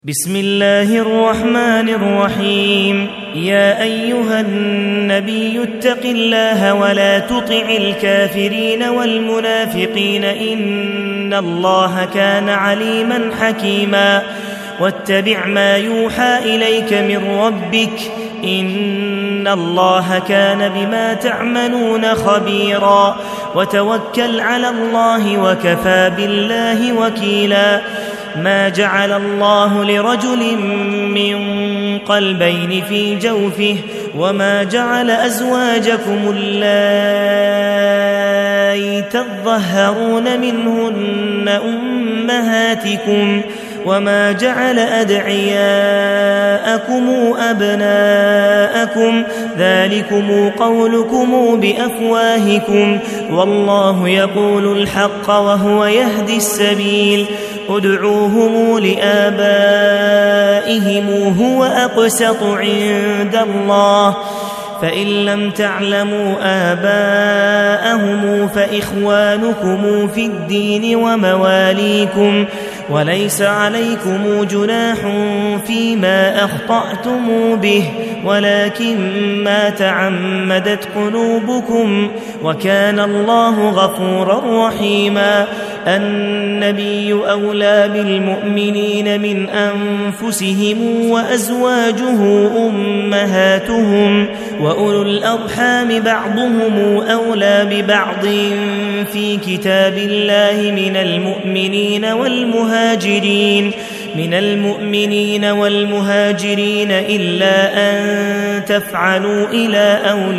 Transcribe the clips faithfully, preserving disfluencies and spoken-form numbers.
بسم الله الرحمن الرحيم. يا أيها النبي اتق الله ولا تطع الكافرين والمنافقين إن الله كان عليما حكيما. واتبع ما يوحى إليك من ربك إن الله كان بما تعملون خبيرا. وتوكل على الله وكفى بالله وكيلا. ما جعل الله لرجل من قلبين في جوفه وما جعل أزواجكم اللائي تظهرون منهن أمهاتكم وما جعل أدعياءكم أبناءكم ذلكم قولكم بأفواهكم والله يقول الحق وهو يهدي السبيل. ادعوهم لآبائهم هو أقسط عند الله فإن لم تعلموا آباءهم فإخوانكم في الدين ومواليكم وليس عليكم جناح فيما أخطأتم به ولكن ما تعمدت قلوبكم وكان الله غفورا رحيما. النبي أولى بالمؤمنين من أنفسهم وأزواجه أمهاتهم وأولو الأرحام بعضهم أولى ببعض في كتاب الله من المؤمنين والمهاجرين من المؤمنين والمهاجرين إلا أن تفعلوا إلى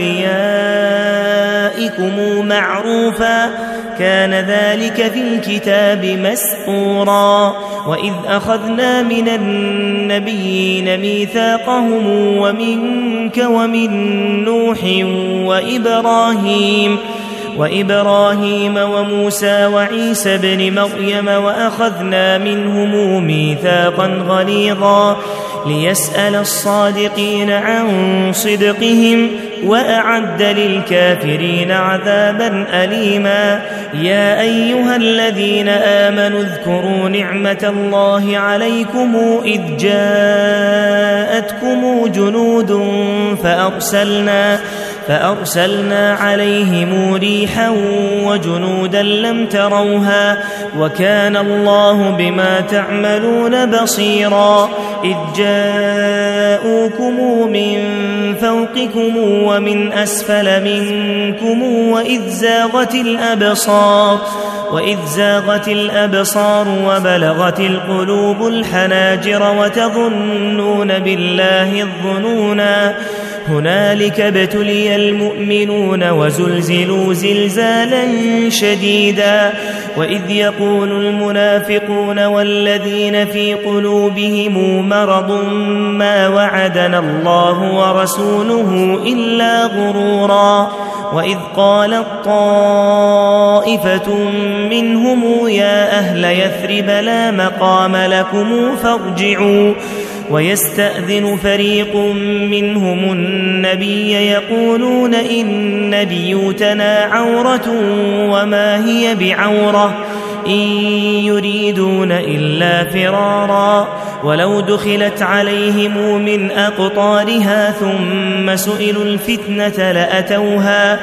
أوليائكم معروفا كان ذلك في الكتاب مسطورا. وإذ أخذنا من النبيين ميثاقهم ومنك ومن نوح وإبراهيم وإبراهيم وموسى وعيسى بن مريم وأخذنا منهم ميثاقا غليظا ليسأل الصادقين عن صدقهم وأعد للكافرين عذابا أليما. يا أيها الذين آمنوا اذكروا نعمة الله عليكم إذ جاءتكم جنود فأرسلنا فأرسلنا عليهم ريحا وجنودا لم تروها وكان الله بما تعملون بصيرا. إذ جاءوكم من فوقكم ومن أسفل منكم وإذ زاغت الأبصار وإذ زاغت الأبصار وبلغت القلوب الحناجر وتظنون بالله الظنونا. هنالك ابتلي المؤمنون وزلزلوا زلزالا شديدا. وإذ يقول المنافقون والذين في قلوبهم مرض ما وعدنا الله ورسوله إلا غرورا. وإذ قالت طائفة منهم يا أهل يثرب لا مقام لكم فارجعوا ويستأذن فريق منهم النبي يقولون إن بيوتنا عورة وما هي بعورة إن يريدون إلا فرارا. ولو دخلت عليهم من أقطارها ثم سئلوا الفتنة لأتوها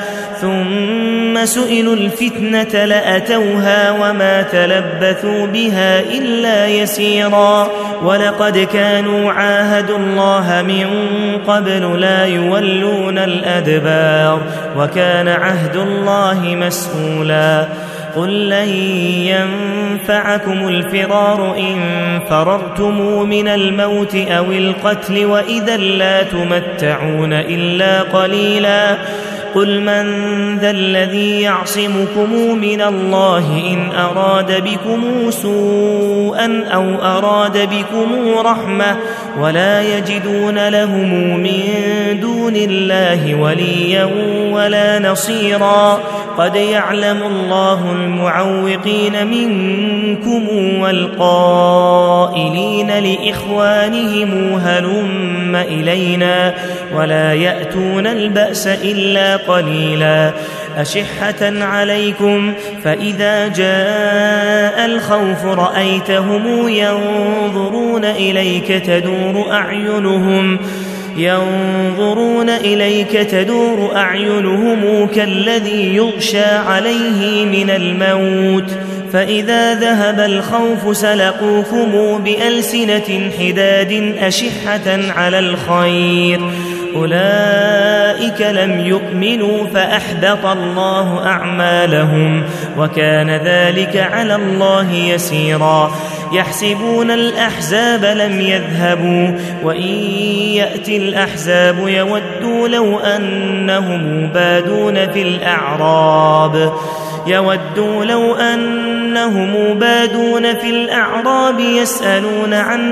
ثم سئلوا الفتنة لأتوها وما تلبثوا بها إلا يسيرا. ولقد كانوا عاهدوا الله من قبل لا يولون الأدبار وكان عهد الله مسؤولا. قل لن ينفعكم الفرار إن فررتم من الموت أو القتل وإذا لا تمتعون إلا قليلا. قل من ذا الذي يعصمكم من الله إن أراد بكم سوءا أو أراد بكم رحمة ولا يجدون لهم من دون الله وليا ولا نصيرا. قد يعلم الله المعوقين منكم والقائلين لإخوانهم هلم إلينا ولا يأتون البأس إلا قليلا. أشحة عليكم فإذا جاء الخوف رأيتهم ينظرون إليك تدور أعينهم ينظرون إليك تدور أعينهم كالذي يغشى عليه من الموت فإذا ذهب الخوف سلقوكم بألسنة حداد أشحة على الخير أولئك لم يؤمنوا فأحبط الله أعمالهم وكان ذلك على الله يسيرا يحسبون الأحزاب لم يذهبوا وإن يأتي الأحزاب يودوا لو أنهم بادون في الأعراب يودوا لو أنهم بادون في الأعراب يسألون عن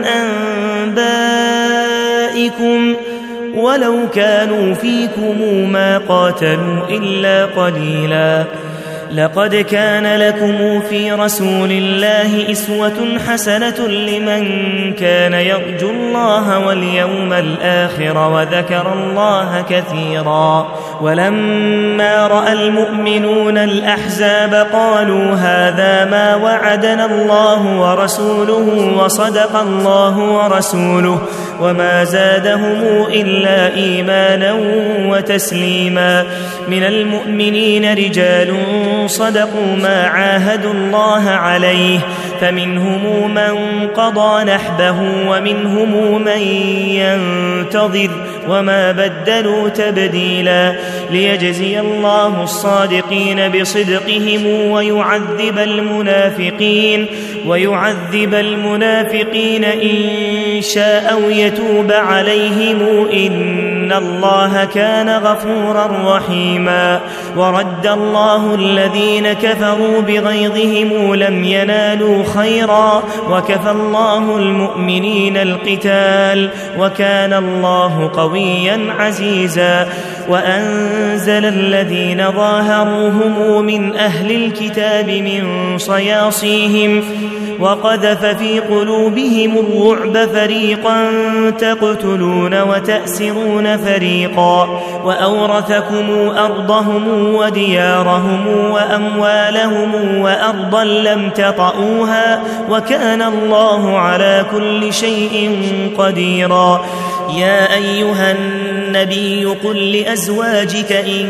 أنبائكم ولو كانوا فيكم ما قاتلوا إلا قليلا لقد كان لكم في رسول الله أسوة حسنة لمن كان يرجو الله واليوم الآخر وذكر الله كثيرا ولما رأى المؤمنون الأحزاب قالوا هذا ما وعدنا الله ورسوله وصدق الله ورسوله وما زادهم إلا إيمانا وتسليما من المؤمنين رجال صدقوا ما عاهدوا الله عليه فمنهم من قضى نحبه ومنهم من ينتظر وما بدلوا تبديلا ليجزي الله الصادقين بصدقهم ويعذب المنافقين ويعذب المنافقين إن شاء أو يتوب عليهم إن الله كان غفورا رحيما ورد الله الذين كفروا بغيظهم لم ينالوا خيرا وكفى الله المؤمنين القتال وكان الله قويا عزيزا وأنزل الذين ظاهروهم من أهل الكتاب من صياصيهم وقذف في قلوبهم الرعب فريقا تقتلون وتأسرون فريقا وأورثكم أرضهم وديارهم وأموالهم وأرضا لم تطئوها وكان الله على كل شيء قديرا يا أيها النبي قل لأزواجك إن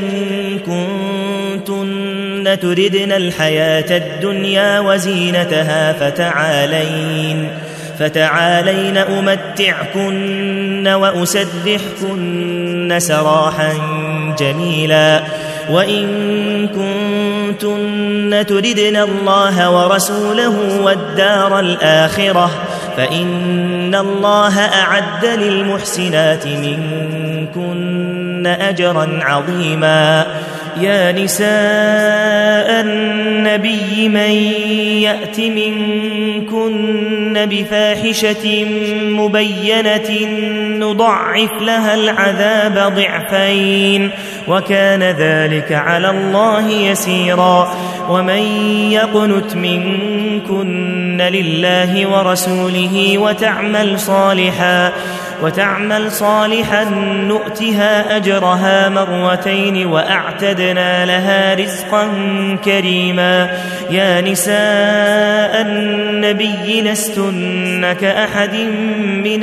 كنتن تردن الحياة الدنيا وزينتها فتعالين فتعالين أمتعكن وأسرحكن سراحا جميلا وإن كنتن تردن الله ورسوله والدار الآخرة فإن الله أعد للمحسنات منكن أجرا عظيما يا نساء النبي من يأت منكن بفاحشة مبينة نضعف لها العذاب ضعفين وكان ذلك على الله يسيرا ومن يقنت منكن لله ورسوله وتعمل صالحا وتعمل صالحا نؤتها أجرها مرتين وأعتدنا لها رزقا كريما يا نساء النبي لستن كأحد من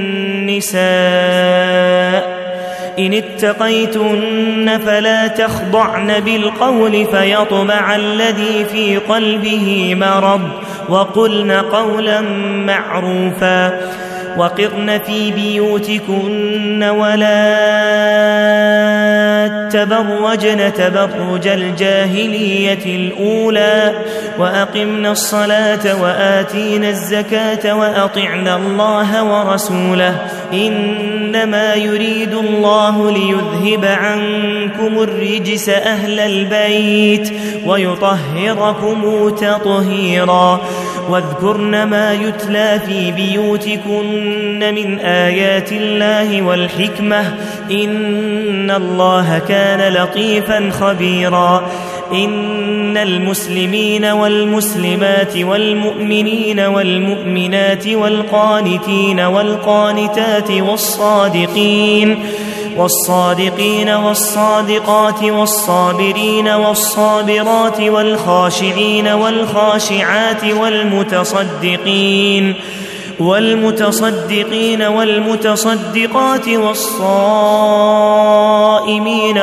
النساء إن اتقيتن فلا تخضعن بالقول فيطمع الذي في قلبه مرض وقلن قولا معروفا وقرن في بيوتكن ولا تبرجن تبرج الجاهلية الأولى وأقمنا الصلاة وآتينا الزكاة وأطعنا الله ورسوله إنما يريد الله ليذهب عنكم الرجس أهل البيت ويطهركم تطهيرا واذكرن ما يتلى في بيوتكن من آيات الله والحكمة إن الله كان لطيفا خبيرا إن المسلمين والمسلمات والمؤمنين والمؤمنات والقانتين والقانتات والصادقين والصادقين والصادقات والصابرين والصابرات والخاشعين والخاشعات والمتصدقين والمتصدقين والمتصدقات والصائمين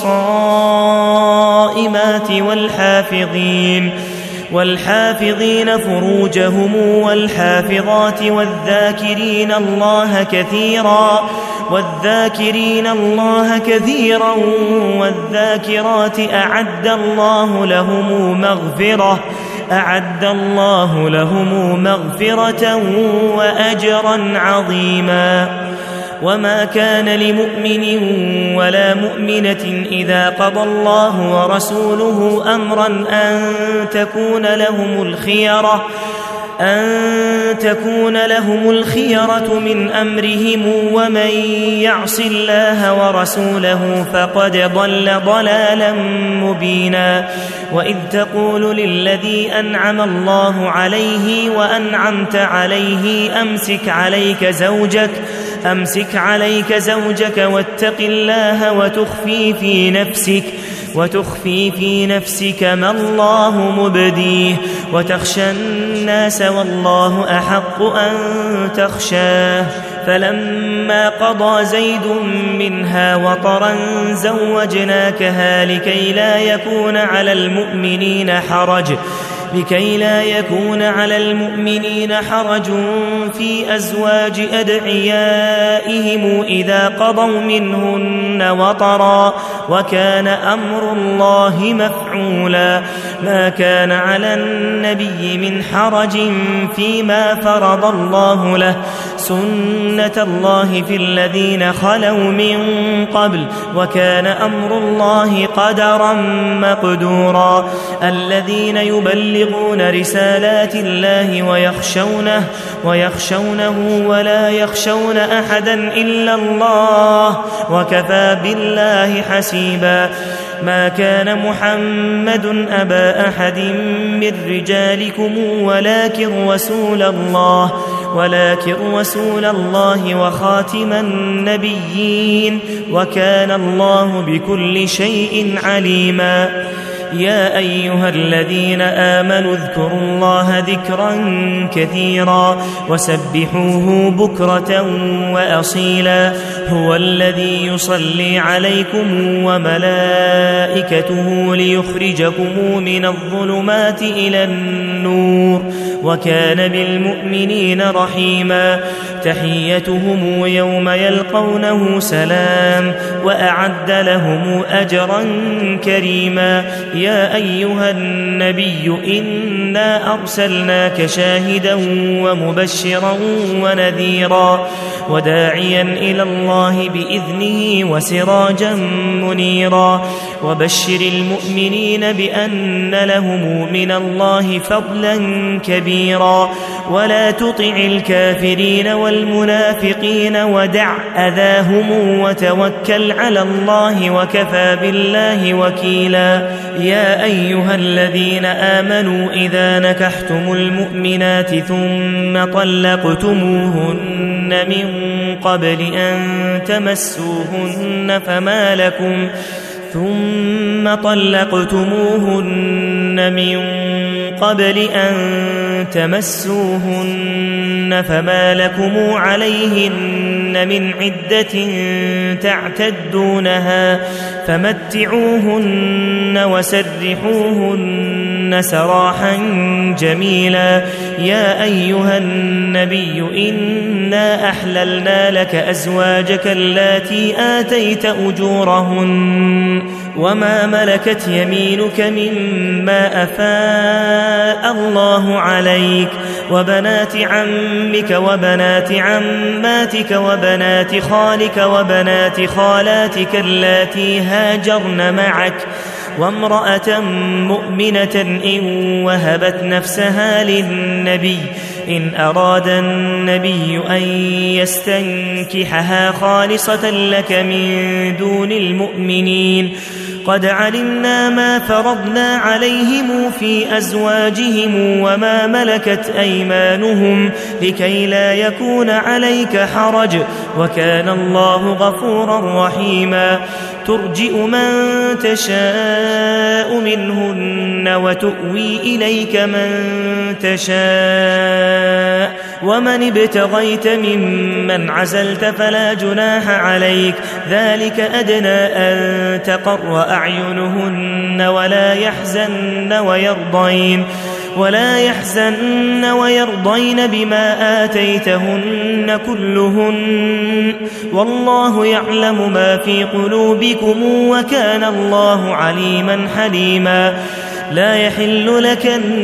والصائمات والحافظين والحافظين فروجهم والحافظات والذاكرين الله كثيرا والذاكرين الله كثيرا والذاكرات أعد الله لهم مغفرة أعد الله لهم مغفرة وأجرا عظيما. وما كان لمؤمن ولا مؤمنة إذا قضى الله ورسوله أمرا أن تكون لهم الخيرة أن تكون لهم الخيرة من أمرهم ومن يعص الله ورسوله فقد ضل ضلالا مبينا. وإذ تقول للذي أنعم الله عليه وأنعمت عليه أمسك عليك زوجك أمسك عليك زوجك واتق الله وتخفي في نفسك وتخفي في نفسك ما الله مبديه وتخشى الناس والله أحق أن تخشاه. فلما قضى زيد منها وطرا زوجناكها لكي لا يكون على المؤمنين حرج لكي لا يكون على المؤمنين حرج في أزواج أدعيائهم إذا قضوا منهن وطرا وكان أمر الله مفعولا. ما كان على النبي من حرج فيما فرض الله له سنة الله في الذين خلوا من قبل وكان أمر الله قدرا مقدورا. الذين يبلغون يبلغون رسالات الله ويخشونه ويخشونه ولا يخشون أحدا إلا الله وكفى بالله حسيبا. ما كان محمد أبا أحد من رجالكم ولكن رسول الله ولكن رسول الله وخاتم النبيين وكان الله بكل شيء عليما. يا أيها الذين آمنوا اذكروا الله ذكرا كثيرا وسبحوه بكرة وأصيلا. هو الذي يصلي عليكم وملائكته ليخرجكم من الظلمات إلى النور وكان بالمؤمنين رحيما. تحيتهم يوم يلقونه سلام وأعد لهم أجرا كريما. يا أيها النبي إنا أرسلناك شاهدا ومبشرا ونذيرا وداعيا إلى الله بإذنه وسراجا منيرا. وبشر المؤمنين بأن لهم من الله فضلا كبيرا. ولا تطع الكافرين والمنافقين ودع أذاهم وتوكل على الله وكفى بالله وكيلا. يا أيها الذين آمنوا إذا نكحتم المؤمنات ثم طلقتموهن من قبل أن تمسوهن فما لكم ثم طلقتموهن من قبل أن تمسوهن فما لكم عليهن من عدة تعتدونها فمتعوهن وسرحوهن سراحا جميلا. يا أيها النبي إنا أحللنا لك أزواجك اللاتي آتيت أجورهن وما ملكت يمينك مما أفاء الله عليك وبنات عمك وبنات عماتك وبنات خالك وبنات خالاتك اللاتي هاجرن معك وامرأة مؤمنة إن وهبت نفسها للنبي إن أراد النبي أن يستنكحها خالصة لك من دون المؤمنين قد علمنا ما فرضنا عليهم في أزواجهم وما ملكت أيمانهم لكي لا يكون عليك حرج وكان الله غفورا رحيما ترجئ من تشاء منهن وتؤوي إليك من تشاء ومن ابتغيت ممن عزلت فلا جناح عليك ذلك أدنى أن تقر أعينهن ولا يحزن ويرضين ولا يحزن ويرضين بما آتيتهن كلهن والله يعلم ما في قلوبكم وكان الله عليما حليما لا يحل لك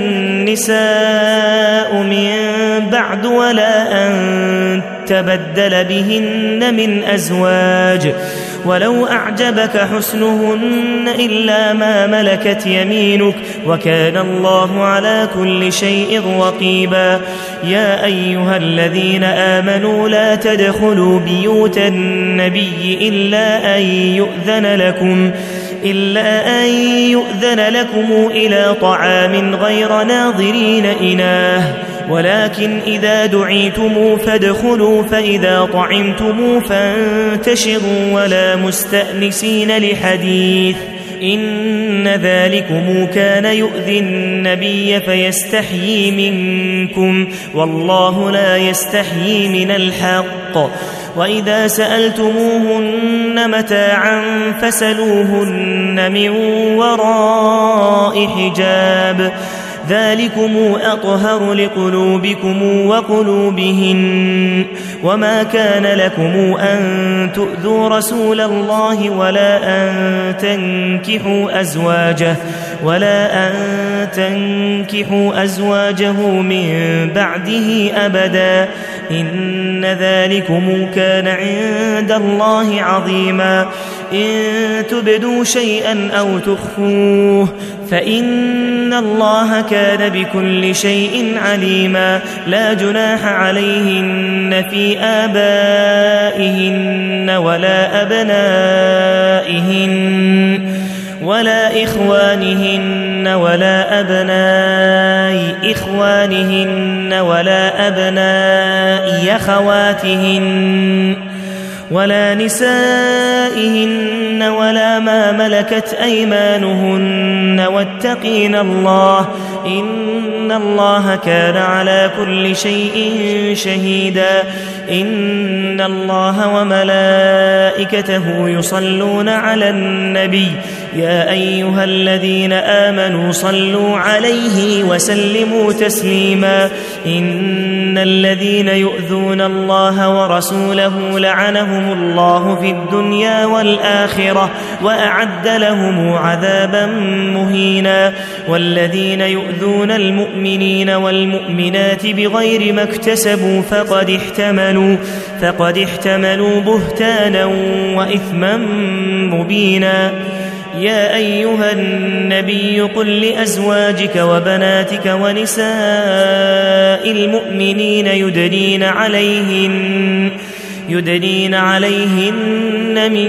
النساء من بعد ولا أن تبدل بهن من أزواج ولو أعجبك حسنهن إلا ما ملكت يمينك وكان الله على كل شيء رقيبا يا أيها الذين آمنوا لا تدخلوا بيوت النبي إلا أن يؤذن لكم إلا أن يؤذن لكم إلى طعام غير ناظرين إناه ولكن إذا دعيتم فادخلوا فإذا طعمتم فانتشروا ولا مستأنسين لحديث إن ذلكم كان يؤذي النبي فيستحيي منكم والله لا يستحيي من الحق وإذا سألتموهن متاعا فسلوهن من وراء حجاب ذلكم أطهر لقلوبكم وقلوبهن وما كان لكم أن تؤذوا رسول الله ولا أن تنكحوا أزواجه ولا أن تنكحوا أزواجه من بعده أبدا إن ذلكم كان عند الله عظيما إن تبدوا شيئا أو تخفوه فإن الله كان بكل شيء عليما لا جناح عليهن في آبائهن ولا أبنائهن ولا إخوانهن ولا أبناء إخوانهن ولا أبناء أخواتهن ولا نسائهن ولا ما ملكت أيمانهن واتقين الله إن الله كان على كل شيء شهيدا إن الله وملائكته يصلون على النبي يا أيها الذين آمنوا صلوا عليه وسلموا تسليما إن الذين يؤذون الله ورسوله لعنهم الله في الدنيا والآخرة وأعد لهم عذابا مهينا والذين يؤذون المؤمنين والمؤمنات بغير ما اكتسبوا فقد احتملوا فقد احتملوا بهتانا وإثما مبينا يا أيها النبي قل لأزواجك وبناتك ونساء المؤمنين يدنين عليهن يدنين عليهن من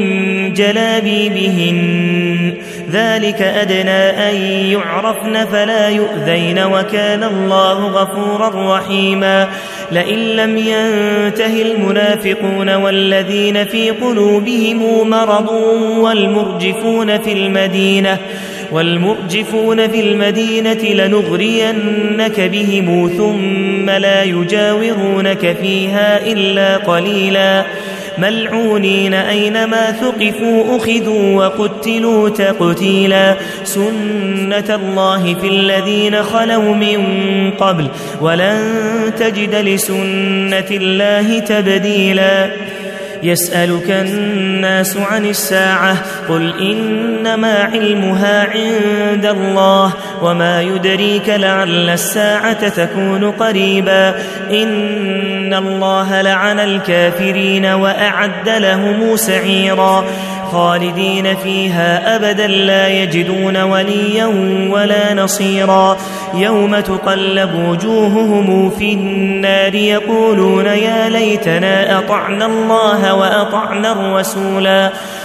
جلابيبهن ذلك أدنى أن يعرفن فلا يؤذين وكان الله غفورا رحيما لئن لم ينته المنافقون والذين في قلوبهم مرض والمرجفون في المدينة والمرجفون في المدينة لنغرينك بهم ثم لا يجاورونك فيها إلا قليلا ملعونين أينما ثقفوا أخذوا وقتلوا تقتيلا سنة الله في الذين خلوا من قبل ولن تجد لسنة الله تبديلا يسألك الناس عن الساعة قل إنما علمها عند الله وما يدريك لعل الساعة تكون قريبا إن الله لعن الكافرين وأعد لهم سعيرا خالدين فيها أبدا لا يجدون وليا ولا نصيرا يوم تقلب وجوههم في النار يقولون يا ليتنا أطعنا الله وأطعنا الرسولا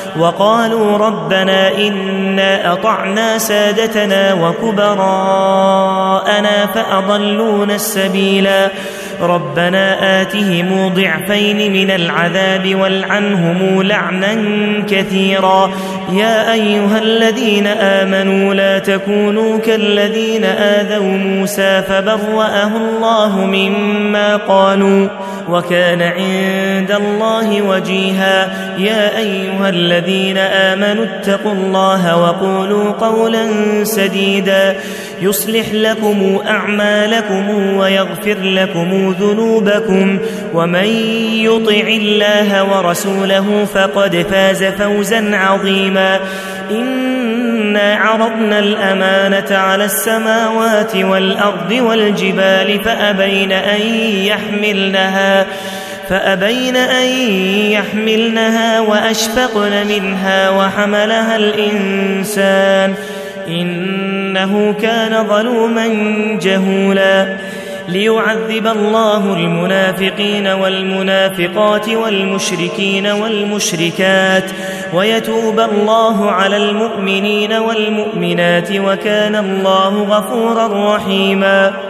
وقالوا ربنا إنا أطعنا سادتنا وكبراءنا فأضلونا السبيلا ربنا آتهم ضعفين من العذاب والعنهم لعنا كثيرا يا أيها الذين آمنوا لا تكونوا كالذين آذوا موسى فبرأه الله مما قالوا وكان عند الله وجيها يا أيها الذين آمنوا اتقوا الله وقولوا قولا سديدا يصلح لكم أعمالكم ويغفر لكم ذنوبكم ومن يطع الله ورسوله فقد فاز فوزا عظيما إنا عرضنا الأمانة على السماوات والأرض والجبال فأبين أن يحملنها فأبين أن يحملنها وأشفقن منها وحملها الإنسان إنه كان ظلوما جهولا ليعذب الله المنافقين والمنافقات والمشركين والمشركات ويتوب الله على المؤمنين والمؤمنات وكان الله غفورا رحيما